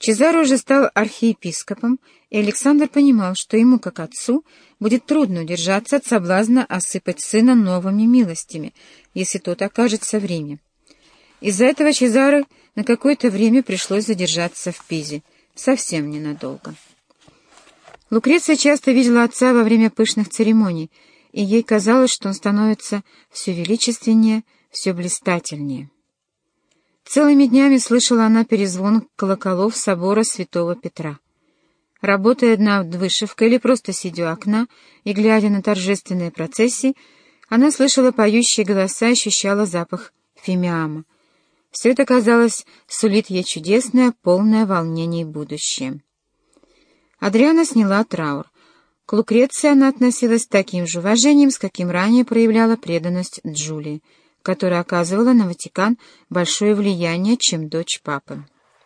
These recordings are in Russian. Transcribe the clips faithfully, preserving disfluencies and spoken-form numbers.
Чезаро уже стал архиепископом, и Александр понимал, что ему, как отцу, будет трудно удержаться от соблазна осыпать сына новыми милостями, если тот окажется в Риме. Из-за этого Чезаро на какое-то время пришлось задержаться в Пизе, совсем ненадолго. Лукреция часто видела отца во время пышных церемоний, и ей казалось, что он становится все величественнее, все блистательнее. Целыми днями слышала она перезвон колоколов собора святого Петра. Работая над вышивкой или просто сидя у окна и глядя на торжественные процессии, она слышала поющие голоса и ощущала запах фимиама. Все это, казалось, сулит ей чудесное, полное волнений будущее. Адриана сняла траур. К Лукреции она относилась с таким же уважением, с каким ранее проявляла преданность Джулии, которая оказывала на Ватикан большое влияние, чем дочь папы.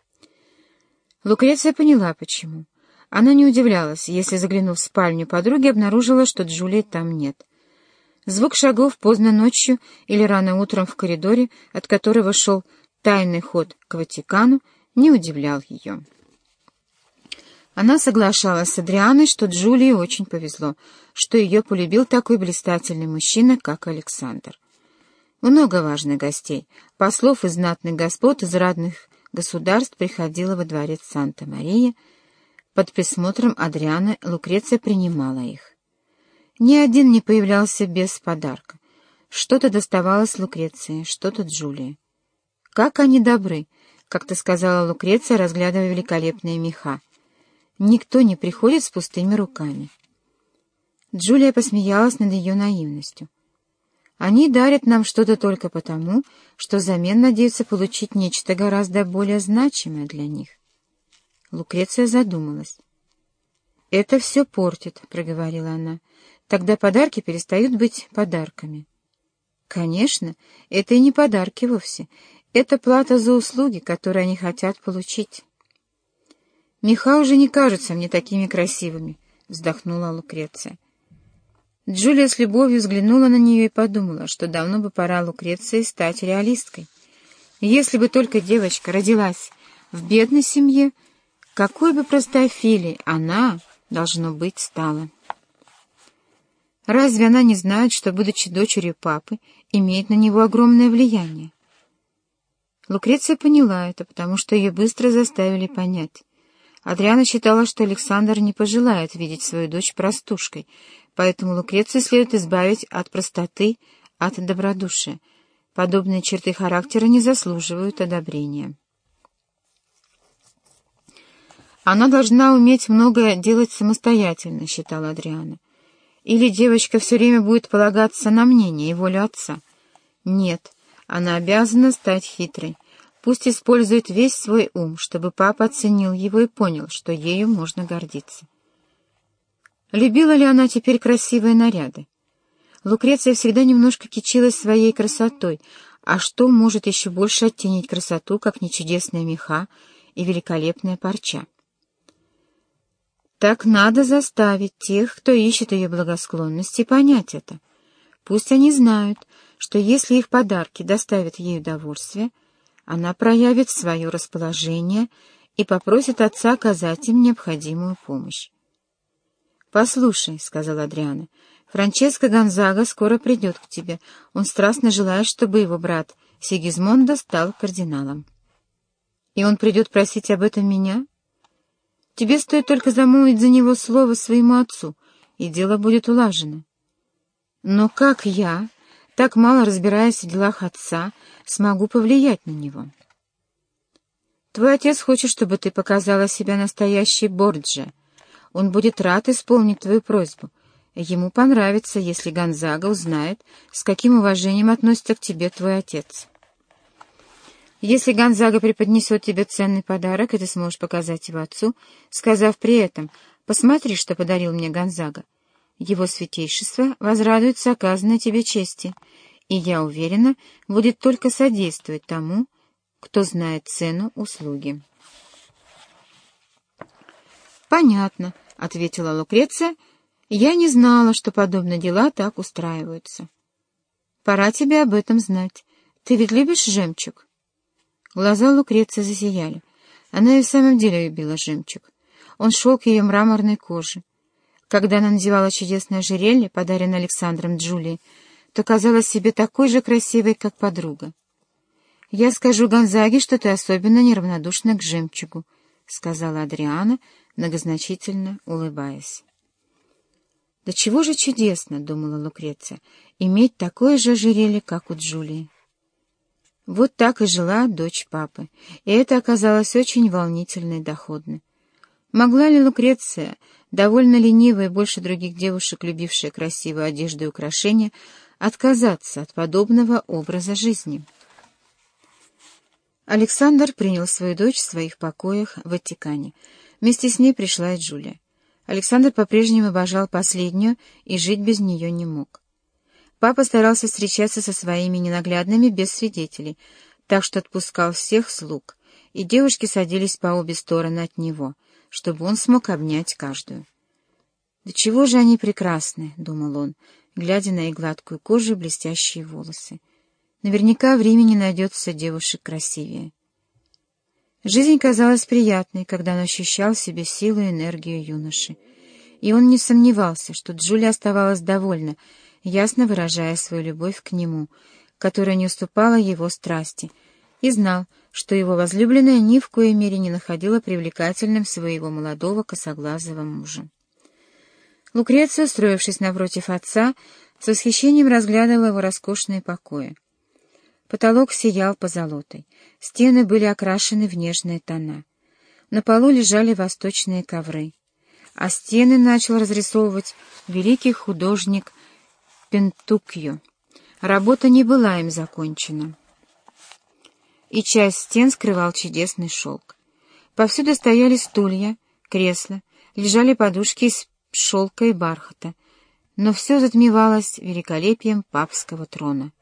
Лукреция поняла, почему. Она не удивлялась, если, заглянув в спальню подруги, обнаружила, что Джулии там нет. Звук шагов поздно ночью или рано утром в коридоре, от которого шел тайный ход к Ватикану, не удивлял ее. Она соглашалась с Адрианой, что Джулии очень повезло, что ее полюбил такой блистательный мужчина, как Александр. Много важных гостей, послов и знатных господ из разных государств приходило во дворец Санта-Мария. Под присмотром Адрианы Лукреция принимала их. Ни один не появлялся без подарка. Что-то доставалось Лукреции, что-то Джулии. «Как они добры!» — как-то сказала Лукреция, разглядывая великолепные меха. «Никто не приходит с пустыми руками». Джулия посмеялась над ее наивностью. «Они дарят нам что-то только потому, что взамен надеются получить нечто гораздо более значимое для них». Лукреция задумалась. «Это все портит», — проговорила она. «Тогда подарки перестают быть подарками». «Конечно, это и не подарки вовсе. Это плата за услуги, которые они хотят получить». «Меха уже не кажутся мне такими красивыми», — вздохнула Лукреция. Джулия с любовью взглянула на нее и подумала, что давно бы пора Лукреции стать реалисткой. Если бы только девочка родилась в бедной семье, какой бы простофилей она, должно быть, стала. Разве она не знает, что, будучи дочерью папы, имеет на него огромное влияние? Лукреция поняла это, потому что ее быстро заставили понять. Адриана считала, что Александр не пожелает видеть свою дочь простушкой, поэтому Лукрецию следует избавить от простоты, от добродушия. Подобные черты характера не заслуживают одобрения. «Она должна уметь многое делать самостоятельно», — считала Адриана. «Или девочка все время будет полагаться на мнение и волю отца. Нет, она обязана стать хитрой. Пусть использует весь свой ум, чтобы папа оценил его и понял, что ею можно гордиться». Любила ли она теперь красивые наряды? Лукреция всегда немножко кичилась своей красотой, а что может еще больше оттенить красоту, как не чудесные меха и великолепная парча? Так надо заставить тех, кто ищет ее благосклонности, понять это. Пусть они знают, что если их подарки доставят ей удовольствие, она проявит свое расположение и попросит отца оказать им необходимую помощь. «Послушай», — сказала Адриана, — «Франческо Гонзага скоро придет к тебе. Он страстно желает, чтобы его брат Сигизмондо стал кардиналом». «И он придет просить об этом меня? Тебе стоит только замолвить за него слово своему отцу, и дело будет улажено». «Но как я, так мало разбираясь в делах отца, смогу повлиять на него?» «Твой отец хочет, чтобы ты показала себя настоящей Борджиа. Он будет рад исполнить твою просьбу. Ему понравится, если Гонзага узнает, с каким уважением относится к тебе твой отец. Если Гонзага преподнесет тебе ценный подарок, и ты сможешь показать его отцу, сказав при этом: «Посмотри, что подарил мне Гонзага», его святейшество возрадуется оказанной тебе чести, и, я уверена, будет только содействовать тому, кто знает цену услуги». «Понятно», — ответила Лукреция. «Я не знала, что подобные дела так устраиваются. Пора тебе об этом знать. Ты ведь любишь жемчуг?» Глаза Лукреции засияли. Она и в самом деле любила жемчуг. Он шел к ее мраморной коже. Когда она надевала чудесное ожерелье, подаренное Александром Джулии, то казалась себе такой же красивой, как подруга. «Я скажу Гонзаге, что ты особенно неравнодушна к жемчугу», — сказала Адриана, многозначительно улыбаясь. «Да чего же чудесно, — думала Лукреция, — иметь такое же ожерелье, как у Джулии». Вот так и жила дочь папы, и это оказалось очень волнительно и доходно. Могла ли Лукреция, довольно ленивая и больше других девушек, любившая красивую одежду и украшения, отказаться от подобного образа жизни? Александр принял свою дочь в своих покоях в Ватикане. Вместе с ней пришла и Джулия. Александр по-прежнему обожал последнюю и жить без нее не мог. Папа старался встречаться со своими ненаглядными без свидетелей, так что отпускал всех слуг, и девушки садились по обе стороны от него, чтобы он смог обнять каждую. «Да чего же они прекрасны!» — думал он, глядя на их гладкую кожу и блестящие волосы. «Наверняка в Риме не найдется девушек красивее». Жизнь казалась приятной, когда он ощущал в себе силу и энергию юноши. И он не сомневался, что Джулия оставалась довольна, ясно выражая свою любовь к нему, которая не уступала его страсти, и знал, что его возлюбленная ни в коей мере не находила привлекательным своего молодого косоглазого мужа. Лукреция, устроившись напротив отца, с восхищением разглядывала его роскошные покои. Потолок сиял позолотой, стены были окрашены в нежные тона. На полу лежали восточные ковры, а стены начал разрисовывать великий художник Пентуккио. Работа не была им закончена, и часть стен скрывал чудесный шелк. Повсюду стояли стулья, кресла, лежали подушки из шелка и бархата, но все затмевалось великолепием папского трона.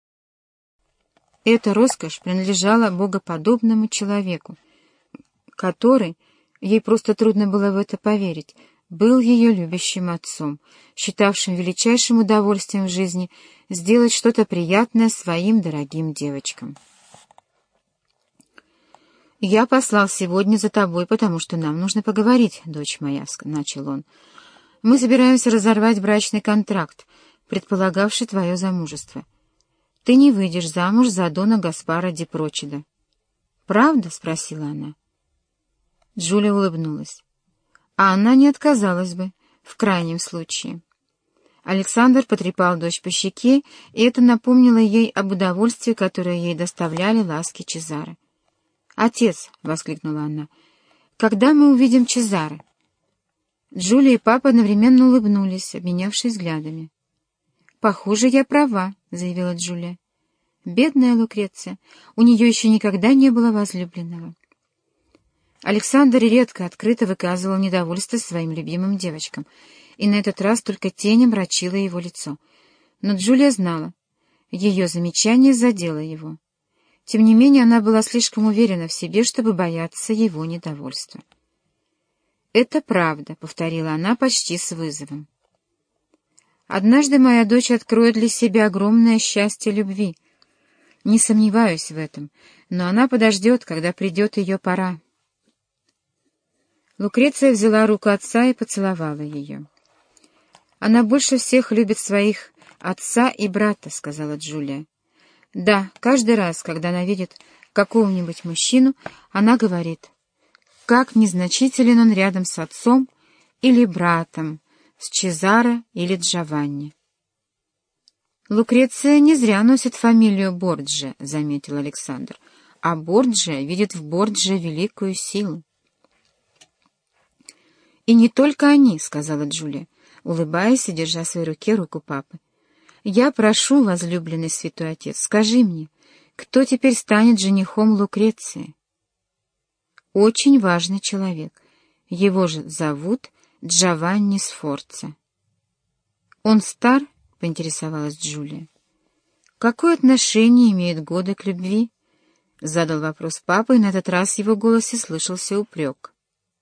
Эта роскошь принадлежала богоподобному человеку, который, ей просто трудно было в это поверить, был ее любящим отцом, считавшим величайшим удовольствием в жизни сделать что-то приятное своим дорогим девочкам. «Я послал сегодня за тобой, потому что нам нужно поговорить, дочь моя», — начал он. «Мы собираемся разорвать брачный контракт, предполагавший твое замужество. Ты не выйдешь замуж за дона Гаспара ди Прочеда». «Правда?» — спросила она. Джулия улыбнулась. А она не отказалась бы, в крайнем случае. Александр потрепал дочь по щеке, и это напомнило ей об удовольствии, которое ей доставляли ласки Чезаре. «Отец!» — воскликнула она. «Когда мы увидим Чезаре?» Джулия и папа одновременно улыбнулись, обменявшись взглядами. «Похоже, я права», — заявила Джулия. «Бедная Лукреция, у нее еще никогда не было возлюбленного». Александр редко открыто выказывал недовольство своим любимым девочкам, и на этот раз только тень омрачила его лицо. Но Джулия знала, ее замечание задело его. Тем не менее, она была слишком уверена в себе, чтобы бояться его недовольства. «Это правда», — повторила она почти с вызовом. «Однажды моя дочь откроет для себя огромное счастье любви. Не сомневаюсь в этом, но она подождет, когда придет ее пора». Лукреция взяла руку отца и поцеловала ее. «Она больше всех любит своих отца и брата», — сказала Джулия. «Да, каждый раз, когда она видит какого-нибудь мужчину, она говорит, как незначителен он рядом с отцом или братом, с Чезаре или Джованни». «Лукреция не зря носит фамилию Борджиа», — заметил Александр, «а Борджиа видит в Борджиа великую силу». «И не только они», — сказала Джулия, улыбаясь и держа в своей руке руку папы. «Я прошу, возлюбленный святой отец, скажи мне, кто теперь станет женихом Лукреции?» «Очень важный человек. Его же зовут Джованни Сфорца». «Он стар?» — поинтересовалась Джулия. «Какое отношение имеют годы к любви?» — задал вопрос папа, и на этот раз в его голосе слышался упрек.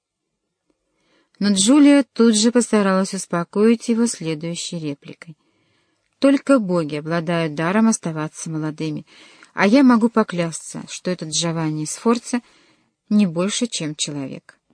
Но Джулия тут же постаралась успокоить его следующей репликой. «Только боги обладают даром оставаться молодыми, а я могу поклясться, что этот Джованни Сфорца не больше, чем человек.